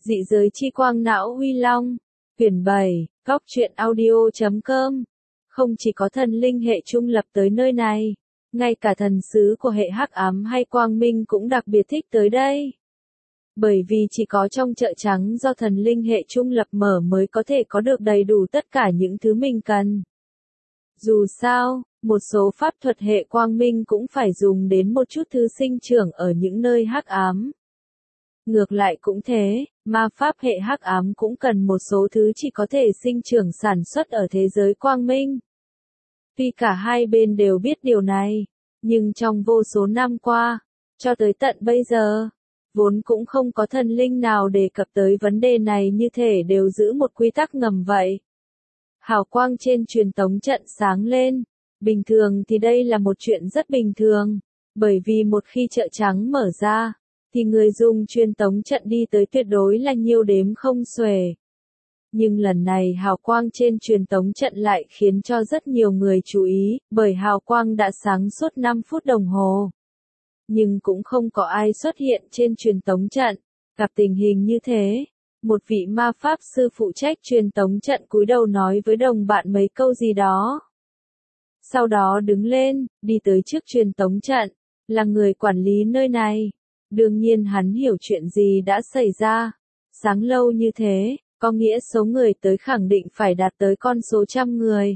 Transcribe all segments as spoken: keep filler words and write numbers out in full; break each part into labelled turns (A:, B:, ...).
A: Dị giới chi quang não Huy Long. Quyển bảy, góc truyện audio.com. Không chỉ có thần linh hệ trung lập tới nơi này, ngay cả thần sứ của hệ hắc ám hay quang minh cũng đặc biệt thích tới đây. Bởi vì chỉ có trong chợ trắng do thần linh hệ trung lập mở mới có thể có được đầy đủ tất cả những thứ mình cần. Dù sao, một số pháp thuật hệ quang minh cũng phải dùng đến một chút thứ sinh trưởng ở những nơi hắc ám. Ngược lại cũng thế, ma pháp hệ hắc ám cũng cần một số thứ chỉ có thể sinh trưởng sản xuất ở thế giới quang minh. Tuy cả hai bên đều biết điều này, nhưng trong vô số năm qua, cho tới tận bây giờ, vốn cũng không có thần linh nào đề cập tới vấn đề này, như thể đều giữ một quy tắc ngầm vậy. Hào quang trên truyền tống trận sáng lên. Bình thường thì đây là một chuyện rất bình thường, bởi vì một khi chợ trắng mở ra, thì người dùng truyền tống trận đi tới tuyệt đối là nhiều đếm không xuể. Nhưng lần này hào quang trên truyền tống trận lại khiến cho rất nhiều người chú ý, bởi hào quang đã sáng suốt năm phút đồng hồ. Nhưng cũng không có ai xuất hiện trên truyền tống trận. Gặp tình hình như thế, một vị ma pháp sư phụ trách truyền tống trận cúi đầu nói với đồng bạn mấy câu gì đó. Sau đó đứng lên, đi tới trước truyền tống trận, là người quản lý nơi này. Đương nhiên hắn hiểu chuyện gì đã xảy ra. Sáng lâu như thế, có nghĩa số người tới khẳng định phải đạt tới con số trăm người.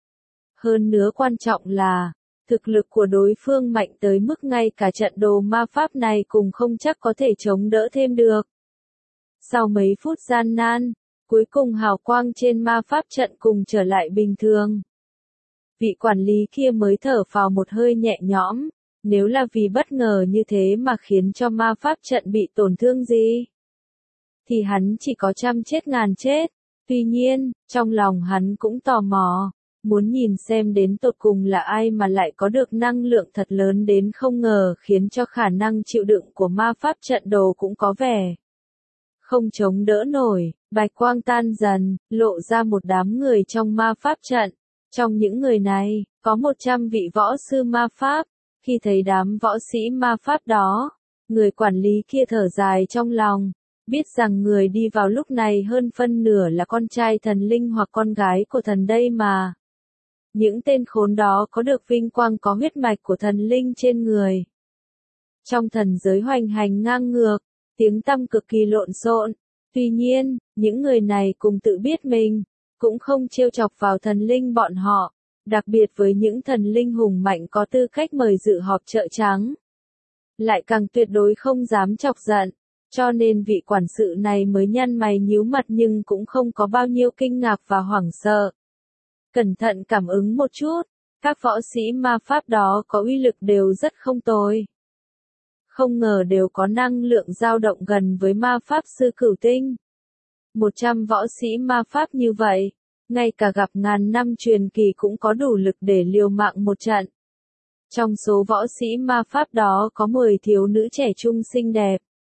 A: Hơn nữa quan trọng là, thực lực của đối phương mạnh tới mức ngay cả trận đồ ma pháp này cùng không chắc có thể chống đỡ thêm được. Sau mấy phút gian nan, cuối cùng hào quang trên ma pháp trận cùng trở lại bình thường. Vị quản lý kia mới thở phào một hơi nhẹ nhõm, nếu là vì bất ngờ như thế mà khiến cho ma pháp trận bị tổn thương gì, thì hắn chỉ có trăm chết ngàn chết. Tuy nhiên, trong lòng hắn cũng tò mò, muốn nhìn xem đến tột cùng là ai mà lại có được năng lượng thật lớn đến không ngờ khiến cho khả năng chịu đựng của ma pháp trận đồ cũng có vẻ không chống đỡ nổi. Bạch quang tan dần, lộ ra một đám người trong ma pháp trận. Trong những người này, có một trăm vị võ sư ma pháp. Khi thấy đám võ sĩ ma pháp đó, người quản lý kia thở dài trong lòng, biết rằng người đi vào lúc này hơn phân nửa là con trai thần linh hoặc con gái của thần đây mà. Những tên khốn đó có được vinh quang có huyết mạch của thần linh trên người. Trong thần giới hoành hành ngang ngược, tiếng tăm cực kỳ lộn xộn. Tuy nhiên, những người này cùng tự biết mình, cũng không trêu chọc vào thần linh bọn họ. Đặc biệt với những thần linh hùng mạnh có tư cách mời dự họp chợ trắng, lại càng tuyệt đối không dám chọc giận, cho nên vị quản sự này mới nhăn mày nhíu mặt nhưng cũng không có bao nhiêu kinh ngạc và hoảng sợ. Cẩn thận cảm ứng một chút, các võ sĩ ma pháp đó có uy lực đều rất không tồi. Không ngờ đều có năng lượng dao động gần với ma pháp sư cửu tinh. Một trăm võ sĩ ma pháp như vậy, ngay cả gặp ngàn năm truyền kỳ cũng có đủ lực để liều mạng một trận. Trong số võ sĩ ma pháp đó có mười thiếu nữ trẻ trung xinh đẹp,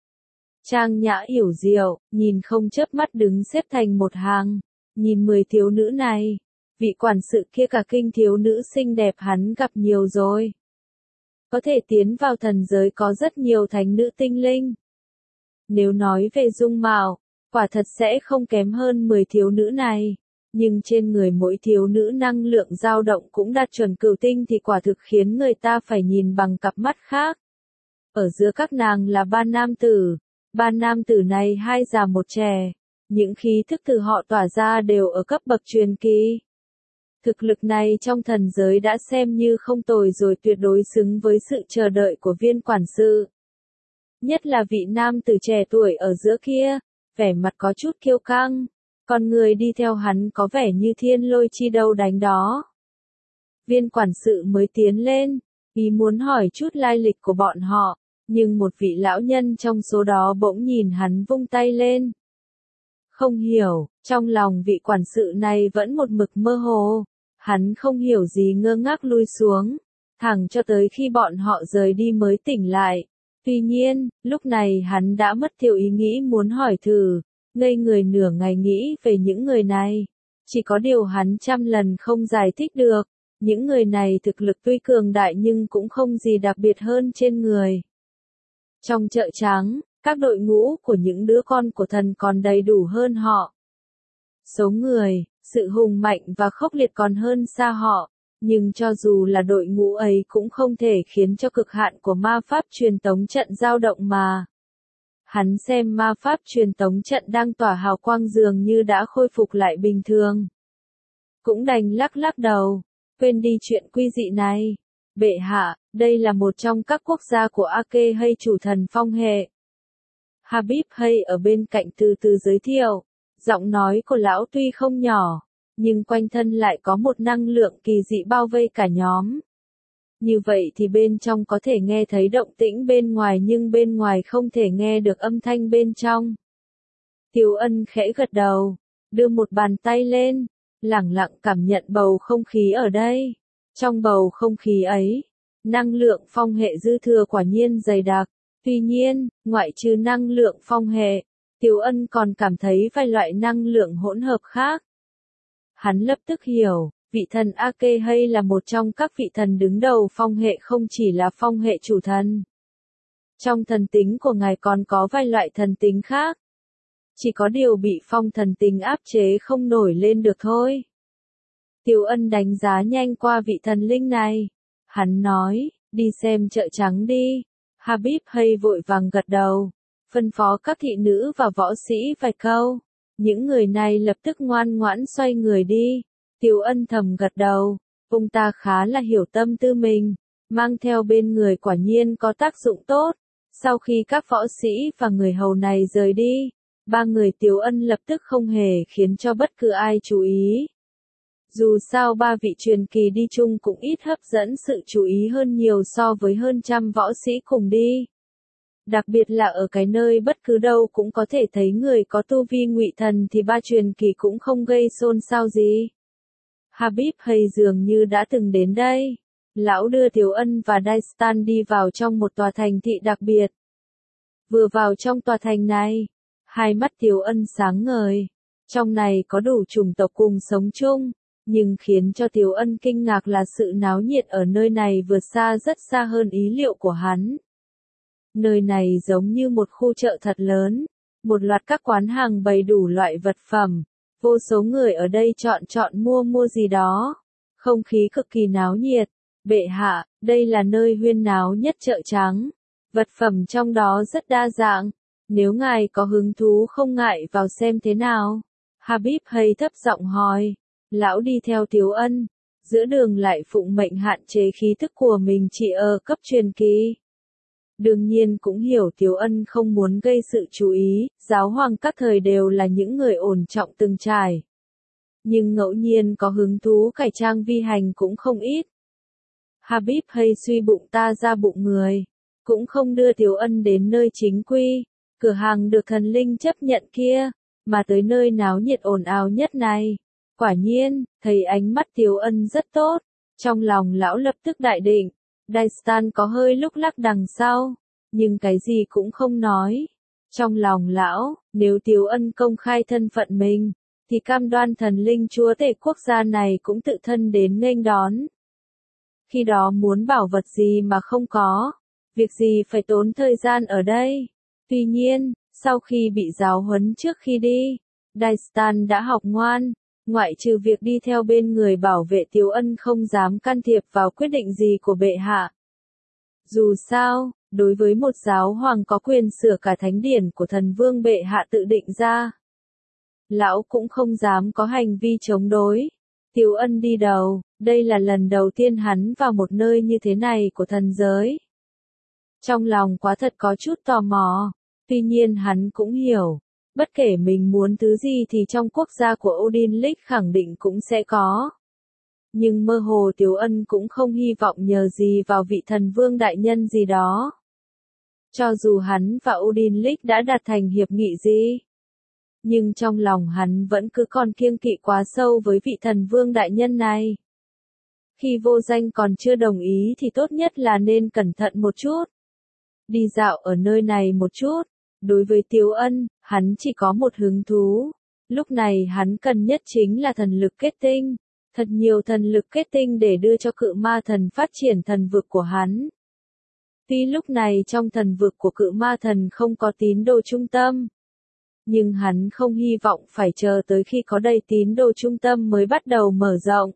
A: trang nhã yểu diệu, nhìn không chớp mắt đứng xếp thành một hàng. Nhìn mười thiếu nữ này, vị quản sự kia cả kinh, thiếu nữ xinh đẹp hắn gặp nhiều rồi. Có thể tiến vào thần giới có rất nhiều thánh nữ tinh linh. Nếu nói về dung mạo, quả thật sẽ không kém hơn mười thiếu nữ này. Nhưng trên người mỗi thiếu nữ năng lượng dao động cũng đạt chuẩn cửu tinh thì quả thực khiến người ta phải nhìn bằng cặp mắt khác. Ở giữa các nàng là ba nam tử. Ba nam tử này hai già một trẻ. Những khí thức từ họ tỏa ra đều ở cấp bậc truyền kỳ. Thực lực này trong thần giới đã xem như không tồi rồi, tuyệt đối xứng với sự chờ đợi của viên quản sự. Nhất là vị nam tử trẻ tuổi ở giữa kia, vẻ mặt có chút kiêu căng. Còn người đi theo hắn có vẻ như thiên lôi chi đâu đánh đó. Viên quản sự mới tiến lên, ý muốn hỏi chút lai lịch của bọn họ, nhưng một vị lão nhân trong số đó bỗng nhìn hắn vung tay lên. Không hiểu, trong lòng vị quản sự này vẫn một mực mơ hồ, hắn không hiểu gì ngơ ngác lui xuống, thẳng cho tới khi bọn họ rời đi mới tỉnh lại. Tuy nhiên, lúc này hắn đã mất tiêu ý nghĩ muốn hỏi thử. Ngây người nửa ngày nghĩ về những người này. Chỉ có điều hắn trăm lần không giải thích được. Những người này thực lực tuy cường đại nhưng cũng không gì đặc biệt hơn trên người. Trong chợ trắng, Các đội ngũ của những đứa con của thần còn đầy đủ hơn họ. Số người, sự hùng mạnh và khốc liệt còn hơn xa họ, nhưng cho dù là đội ngũ ấy cũng không thể khiến cho cực hạn của ma pháp truyền tống trận dao động mà. Hắn xem ma pháp truyền tống trận đang tỏa hào quang dường như đã khôi phục lại bình thường. Cũng đành lắc lắc đầu, quên đi chuyện quy dị này. Bệ hạ, đây là một trong các quốc gia của Ake hay chủ thần phong hệ. Habib hay ở bên cạnh từ từ giới thiệu, giọng nói của lão tuy không nhỏ, nhưng quanh thân lại có một năng lượng kỳ dị bao vây cả nhóm. Như vậy thì bên trong có thể nghe thấy động tĩnh bên ngoài nhưng bên ngoài không thể nghe được âm thanh bên trong. Tiếu Ân khẽ gật đầu, đưa một bàn tay lên, lẳng lặng cảm nhận bầu không khí ở đây. Trong bầu không khí ấy, năng lượng phong hệ dư thừa quả nhiên dày đặc. Tuy nhiên, ngoại trừ năng lượng phong hệ, Tiếu Ân còn cảm thấy vài loại năng lượng hỗn hợp khác. Hắn lập tức hiểu, vị thần Ake hay là một trong các vị thần đứng đầu phong hệ không chỉ là phong hệ chủ thần. Trong thần tính của ngài còn có vài loại thần tính khác. Chỉ có điều bị phong thần tính áp chế không nổi lên được thôi. Tiếu Ân đánh giá nhanh qua vị thần linh này. Hắn nói, đi xem chợ trắng đi. Habib hay vội vàng gật đầu, phân phó các thị nữ và võ sĩ vài câu. Những người này lập tức ngoan ngoãn xoay người đi. Tiếu Ân thầm gật đầu, ông ta khá là hiểu tâm tư mình, mang theo bên người quả nhiên có tác dụng tốt. Sau khi các võ sĩ và người hầu này rời đi, ba người Tiếu Ân lập tức không hề khiến cho bất cứ ai chú ý. Dù sao ba vị truyền kỳ đi chung cũng ít hấp dẫn sự chú ý hơn nhiều so với hơn trăm võ sĩ cùng đi. Đặc biệt là ở cái nơi bất cứ đâu cũng có thể thấy người có tu vi ngụy thần thì ba truyền kỳ cũng không gây xôn xao gì. Habib hay dường như đã từng đến đây. Lão đưa Tiếu Ân và Daistan đi vào trong một tòa thành thị đặc biệt. Vừa vào trong tòa thành này, hai mắt Tiếu Ân sáng ngời. Trong này có đủ chủng tộc cùng sống chung. Nhưng khiến cho Tiếu Ân kinh ngạc là sự náo nhiệt ở nơi này vượt xa rất xa hơn ý liệu của hắn. Nơi này giống như một khu chợ thật lớn, một loạt các quán hàng bày đủ loại vật phẩm, vô số người ở đây chọn chọn mua mua gì đó, không khí cực kỳ náo nhiệt. Bệ hạ, đây là nơi huyên náo nhất chợ trắng, vật phẩm trong đó rất đa dạng, nếu ngài có hứng thú không ngại vào xem thế nào. Habib hay thấp giọng hỏi. Lão đi theo Tiếu Ân, giữa đường lại phụng mệnh hạn chế khí thức của mình chỉ ở cấp truyền kỳ. Đương nhiên cũng hiểu Tiếu Ân không muốn gây sự chú ý, giáo hoàng các thời đều là những người ổn trọng từng trải. Nhưng ngẫu nhiên có hứng thú cải trang vi hành cũng không ít. Habib hay suy bụng ta ra bụng người, cũng không đưa Tiếu Ân đến nơi chính quy, cửa hàng được thần linh chấp nhận kia, mà tới nơi náo nhiệt ồn ào nhất này. Quả nhiên, thấy ánh mắt Tiếu Ân rất tốt, trong lòng lão lập tức đại định. Daistan có hơi lúc lắc đằng sau, nhưng cái gì cũng không nói. Trong lòng lão, nếu Tiếu Ân công khai thân phận mình, thì cam đoan thần linh chúa tể quốc gia này cũng tự thân đến nghênh đón. Khi đó muốn bảo vật gì mà không có, việc gì phải tốn thời gian ở đây. Tuy nhiên, sau khi bị giáo huấn trước khi đi, Daistan đã học ngoan. Ngoại trừ việc đi theo bên người bảo vệ Tiếu Ân không dám can thiệp vào quyết định gì của bệ hạ. Dù sao, đối với một giáo hoàng có quyền sửa cả thánh điển của thần vương bệ hạ tự định ra, lão cũng không dám có hành vi chống đối. Tiếu Ân đi đầu, đây là lần đầu tiên hắn vào một nơi như thế này của thần giới. Trong lòng quá thật có chút tò mò, tuy nhiên hắn cũng hiểu. Bất kể mình muốn thứ gì thì trong quốc gia của Odin League khẳng định cũng sẽ có. Nhưng mơ hồ Tiếu Ân cũng không hy vọng nhờ gì vào vị thần vương đại nhân gì đó. Cho dù hắn và Odin League đã đạt thành hiệp nghị gì. Nhưng trong lòng hắn vẫn cứ còn kiêng kỵ quá sâu với vị thần vương đại nhân này. Khi vô danh còn chưa đồng ý thì tốt nhất là nên cẩn thận một chút. Đi dạo ở nơi này một chút. Đối với Tiếu Ân, hắn chỉ có một hứng thú. Lúc này hắn cần nhất chính là thần lực kết tinh. Thật nhiều thần lực kết tinh để đưa cho cự ma thần phát triển thần vực của hắn. Tuy lúc này trong thần vực của cự ma thần không có tín đồ trung tâm, nhưng hắn không hy vọng phải chờ tới khi có đầy tín đồ trung tâm mới bắt đầu mở rộng.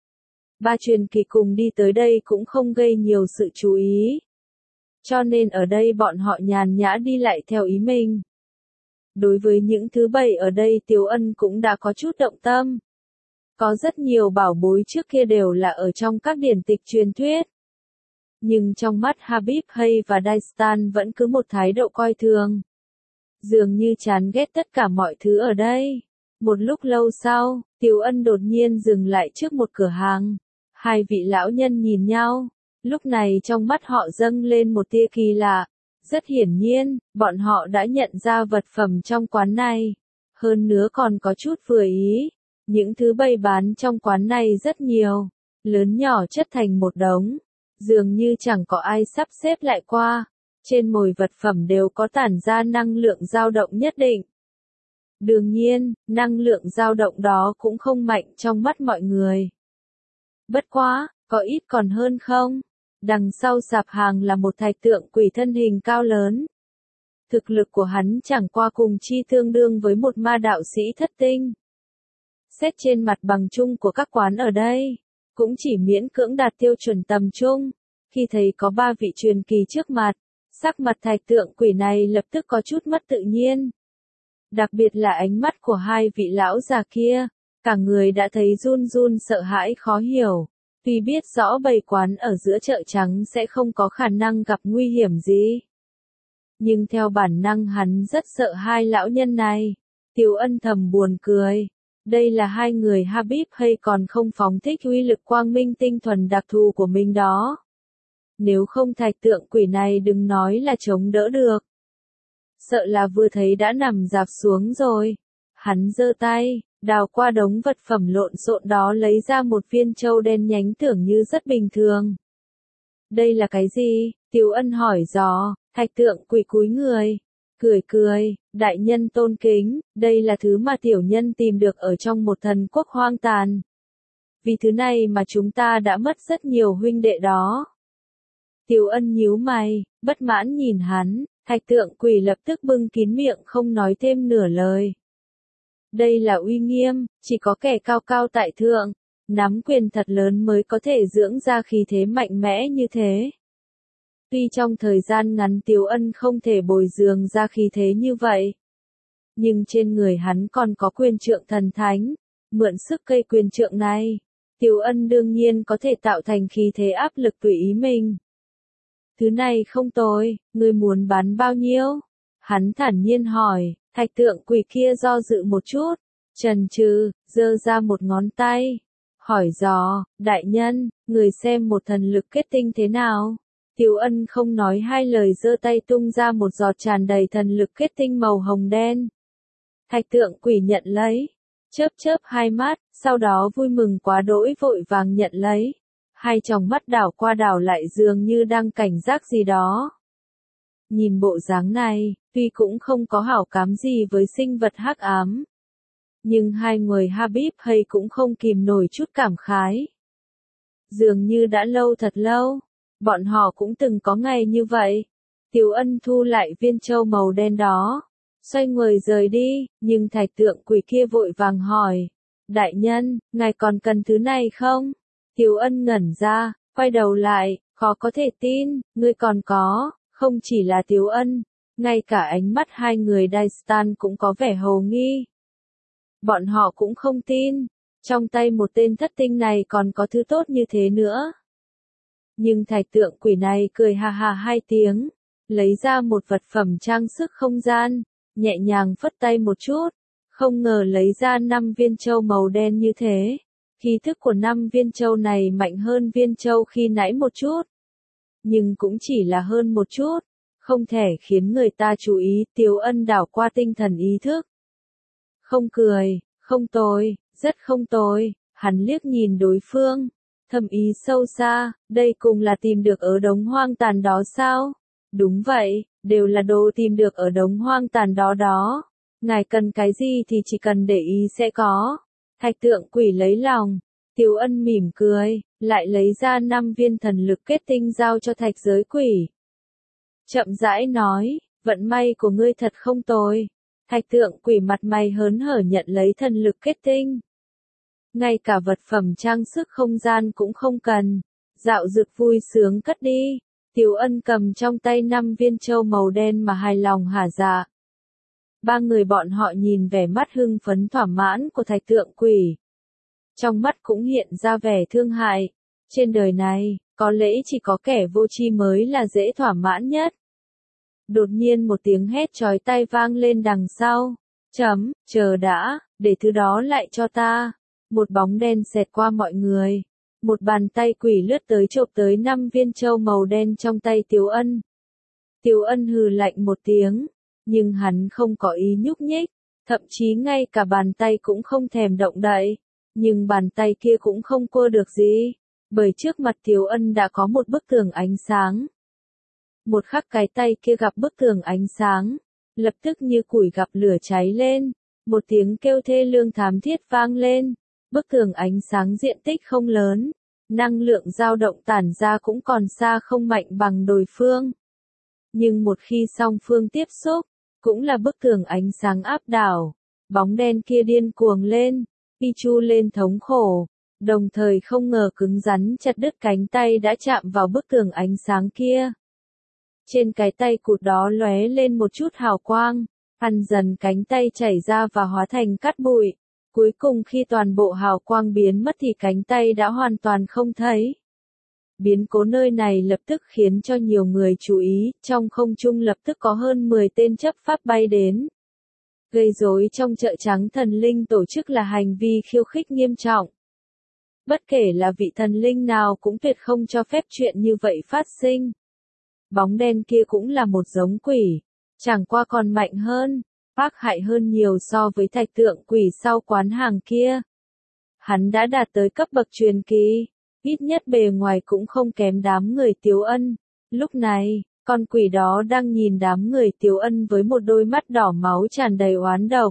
A: Ba truyền kỳ cùng đi tới đây cũng không gây nhiều sự chú ý. Cho nên ở đây bọn họ nhàn nhã đi lại theo ý mình. Đối với những thứ bày ở đây Tiếu Ân cũng đã có chút động tâm. Có rất nhiều bảo bối trước kia đều là ở trong các điển tịch truyền thuyết. Nhưng trong mắt Habib Hay và Daistan vẫn cứ một thái độ coi thường. Dường như chán ghét tất cả mọi thứ ở đây. Một lúc lâu sau, Tiếu Ân đột nhiên dừng lại trước một cửa hàng. Hai vị lão nhân nhìn nhau. Lúc này trong mắt họ dâng lên một tia kỳ lạ. Rất hiển nhiên, bọn họ đã nhận ra vật phẩm trong quán này. Hơn nữa còn có chút vừa ý. Những thứ bày bán trong quán này rất nhiều. Lớn nhỏ chất thành một đống. Dường như chẳng có ai sắp xếp lại qua. Trên mồi vật phẩm đều có tản ra năng lượng dao động nhất định. Đương nhiên, năng lượng dao động đó cũng không mạnh trong mắt mọi người. Bất quá, có ít còn hơn không? Đằng sau sạp hàng là một thạch tượng quỷ thân hình cao lớn. Thực lực của hắn chẳng qua cùng chi tương đương với một ma đạo sĩ thất tinh. Xét trên mặt bằng chung của các quán ở đây, cũng chỉ miễn cưỡng đạt tiêu chuẩn tầm trung. Khi thấy có ba vị truyền kỳ trước mặt, sắc mặt thạch tượng quỷ này lập tức có chút mất tự nhiên. Đặc biệt là ánh mắt của hai vị lão già kia, cả người đã thấy run run sợ hãi khó hiểu. Tuy biết rõ bày quán ở giữa chợ trắng sẽ không có khả năng gặp nguy hiểm gì. Nhưng theo bản năng hắn rất sợ hai lão nhân này. Tiếu Ân thầm buồn cười. Đây là hai người Habib hay còn không phóng thích uy lực quang minh tinh thuần đặc thù của mình đó. Nếu không thạch tượng quỷ này đừng nói là chống đỡ được. Sợ là vừa thấy đã nằm rạp xuống rồi. Hắn giơ tay, đào qua đống vật phẩm lộn xộn đó lấy ra một viên châu đen nhánh tưởng như rất bình thường. Đây là cái gì? Tiếu Ân hỏi dò, thạch tượng quỷ cúi người. Cười cười, đại nhân tôn kính, đây là thứ mà tiểu nhân tìm được ở trong một thần quốc hoang tàn. Vì thứ này mà chúng ta đã mất rất nhiều huynh đệ đó. Tiếu Ân nhíu mày, bất mãn nhìn hắn, thạch tượng quỷ lập tức bưng kín miệng không nói thêm nửa lời. Đây là uy nghiêm, chỉ có kẻ cao cao tại thượng, nắm quyền thật lớn mới có thể dưỡng ra khí thế mạnh mẽ như thế. Tuy trong thời gian ngắn Tiếu Ân không thể bồi dưỡng ra khí thế như vậy. Nhưng trên người hắn còn có quyền trượng thần thánh, mượn sức cây quyền trượng này. Tiếu Ân đương nhiên có thể tạo thành khí thế áp lực tùy ý mình. Thứ này không tồi, ngươi muốn bán bao nhiêu? Hắn thản nhiên hỏi, thạch tượng quỷ kia do dự một chút, chần chừ, giơ ra một ngón tay. Hỏi dò, đại nhân, người xem một thần lực kết tinh thế nào? Tiếu Ân không nói hai lời giơ tay tung ra một giọt tràn đầy thần lực kết tinh màu hồng đen. Thạch tượng quỷ nhận lấy, chớp chớp hai mắt, sau đó vui mừng quá đỗi vội vàng nhận lấy. Hai tròng mắt đảo qua đảo lại dường như đang cảnh giác gì đó. Nhìn bộ dáng này, tuy cũng không có hảo cảm gì với sinh vật hắc ám. Nhưng hai người Habib hay cũng không kìm nổi chút cảm khái. Dường như đã lâu thật lâu, bọn họ cũng từng có ngày như vậy. Tiếu Ân thu lại viên châu màu đen đó, xoay người rời đi, nhưng thạch tượng quỷ kia vội vàng hỏi. Đại nhân, ngài còn cần thứ này không? Tiếu Ân ngẩn ra, quay đầu lại, khó có thể tin, ngươi còn có, không chỉ là Tiếu Ân, ngay cả ánh mắt hai người Daistan cũng có vẻ hồ nghi. Bọn họ cũng không tin, trong tay một tên thất tinh này còn có thứ tốt như thế nữa. Nhưng thạch tượng quỷ này cười ha ha hai tiếng, lấy ra một vật phẩm trang sức không gian, nhẹ nhàng phất tay một chút, không ngờ lấy ra năm viên châu màu đen như thế. Khí thức của năm viên châu này mạnh hơn viên châu khi nãy một chút. Nhưng cũng chỉ là hơn một chút, không thể khiến người ta chú ý. Tiếu Ân đảo qua tinh thần ý thức. Không cười, không tồi, rất không tồi, hắn liếc nhìn đối phương, thầm ý sâu xa, đây cùng là tìm được ở đống hoang tàn đó sao? Đúng vậy, đều là đồ tìm được ở đống hoang tàn đó đó. Ngài cần cái gì thì chỉ cần để ý sẽ có. Thạch tượng quỷ lấy lòng, Tiếu Ân mỉm cười, lại lấy ra năm viên thần lực kết tinh giao cho thạch giới quỷ. chậm rãi nói, vận may của ngươi thật không tồi. Thạch tượng quỷ mặt mày hớn hở nhận lấy thần lực kết tinh. Ngay cả vật phẩm trang sức không gian cũng không cần. Dạo dực vui sướng cất đi. Tiểu Ân cầm trong tay năm viên châu màu đen mà hài lòng hả dạ. Ba người bọn họ nhìn vẻ mắt hưng phấn thỏa mãn của thạch tượng quỷ. Trong mắt cũng hiện ra vẻ thương hại. Trên đời này, có lẽ chỉ có kẻ vô tri mới là dễ thỏa mãn nhất. Đột nhiên một tiếng hét chói tai vang lên đằng sau. Chấm, chờ đã, để thứ đó lại cho ta. Một bóng đen xẹt qua mọi người. Một bàn tay quỷ lướt tới chộp tới năm viên châu màu đen trong tay Tiểu Ân. Tiểu Ân hừ lạnh một tiếng, nhưng hắn không có ý nhúc nhích, thậm chí ngay cả bàn tay cũng không thèm động đậy. Nhưng bàn tay kia cũng không cua được gì, bởi trước mặt Tiểu Ân đã có một bức tường ánh sáng. Một khắc cái tay kia gặp bức tường ánh sáng, lập tức như củi gặp lửa cháy lên, một tiếng kêu thê lương thảm thiết vang lên. Bức tường ánh sáng diện tích không lớn, năng lượng dao động tản ra cũng còn xa không mạnh bằng đối phương. Nhưng một khi song phương tiếp xúc, cũng là bức tường ánh sáng áp đảo, bóng đen kia điên cuồng lên, pi chu lên thống khổ, đồng thời không ngờ cứng rắn chặt đứt cánh tay đã chạm vào bức tường ánh sáng kia. Trên cái tay cụt đó lóe lên một chút hào quang, ăn dần cánh tay chảy ra và hóa thành cát bụi. Cuối cùng khi toàn bộ hào quang biến mất thì cánh tay đã hoàn toàn không thấy. Biến cố nơi này lập tức khiến cho nhiều người chú ý, trong không trung lập tức có hơn mười tên chấp pháp bay đến. Gây rối trong chợ trắng thần linh tổ chức là hành vi khiêu khích nghiêm trọng. Bất kể là vị thần linh nào cũng tuyệt không cho phép chuyện như vậy phát sinh. Bóng đen kia cũng là một giống quỷ, chẳng qua còn mạnh hơn, ác hại hơn nhiều so với thạch tượng quỷ sau quán hàng kia. Hắn đã đạt tới cấp bậc truyền kỳ, ít nhất bề ngoài cũng không kém đám người Tiểu Ân. Lúc này, con quỷ đó đang nhìn đám người Tiểu Ân với một đôi mắt đỏ máu tràn đầy oán độc.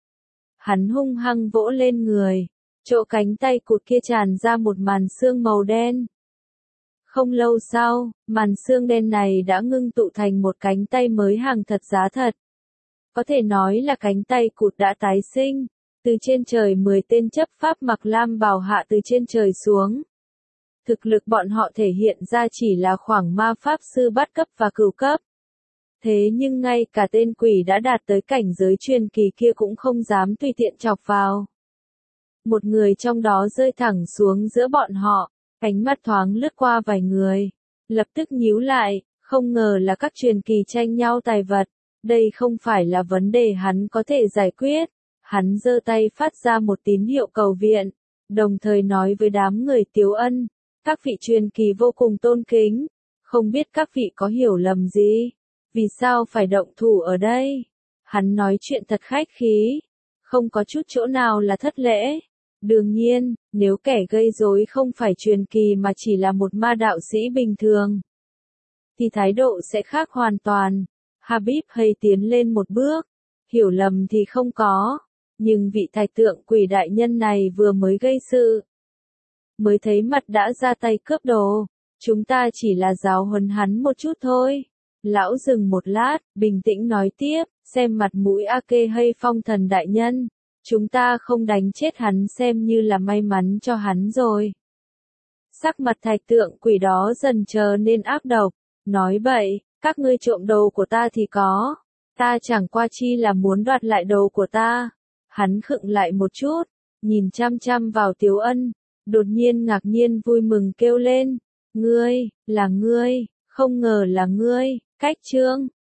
A: Hắn hung hăng vỗ lên người, chỗ cánh tay cụt kia tràn ra một màn xương màu đen. Không lâu sau, màn xương đen này đã ngưng tụ thành một cánh tay mới hàng thật giá thật. Có thể nói là cánh tay cụt đã tái sinh, từ trên trời mười tên chấp pháp mặc lam bào hạ từ trên trời xuống. Thực lực bọn họ thể hiện ra chỉ là khoảng ma pháp sư bát cấp và cửu cấp. Thế nhưng ngay cả tên quỷ đã đạt tới cảnh giới truyền kỳ kia cũng không dám tùy tiện chọc vào. Một người trong đó rơi thẳng xuống giữa bọn họ, ánh mắt thoáng lướt qua vài người, lập tức nhíu lại, không ngờ là các truyền kỳ tranh nhau tài vật. Đây không phải là vấn đề hắn có thể giải quyết. Hắn giơ tay phát ra một tín hiệu cầu viện, đồng thời nói với đám người Tiểu Ân, các vị truyền kỳ vô cùng tôn kính, không biết các vị có hiểu lầm gì, vì sao phải động thủ ở đây. Hắn nói chuyện thật khách khí, không có chút chỗ nào là thất lễ. Đương nhiên, nếu kẻ gây rối không phải truyền kỳ mà chỉ là một ma đạo sĩ bình thường, thì thái độ sẽ khác hoàn toàn. Habib hay tiến lên một bước, hiểu lầm thì không có, nhưng vị thạch tượng quỷ đại nhân này vừa mới gây sự, mới thấy mặt đã ra tay cướp đồ, chúng ta chỉ là giáo huấn hắn một chút thôi. Lão dừng một lát, bình tĩnh nói tiếp, xem mặt mũi A-kê hay phong thần đại nhân, chúng ta không đánh chết hắn xem như là may mắn cho hắn rồi. Sắc mặt thạch tượng quỷ đó dần trở nên ác độc, nói bậy. Các ngươi trộm đồ của ta thì có, ta chẳng qua chi là muốn đoạt lại đồ của ta. Hắn khựng lại một chút, nhìn chăm chăm vào Tiểu Ân, đột nhiên ngạc nhiên vui mừng kêu lên, ngươi, là ngươi, không ngờ là ngươi, cách trương.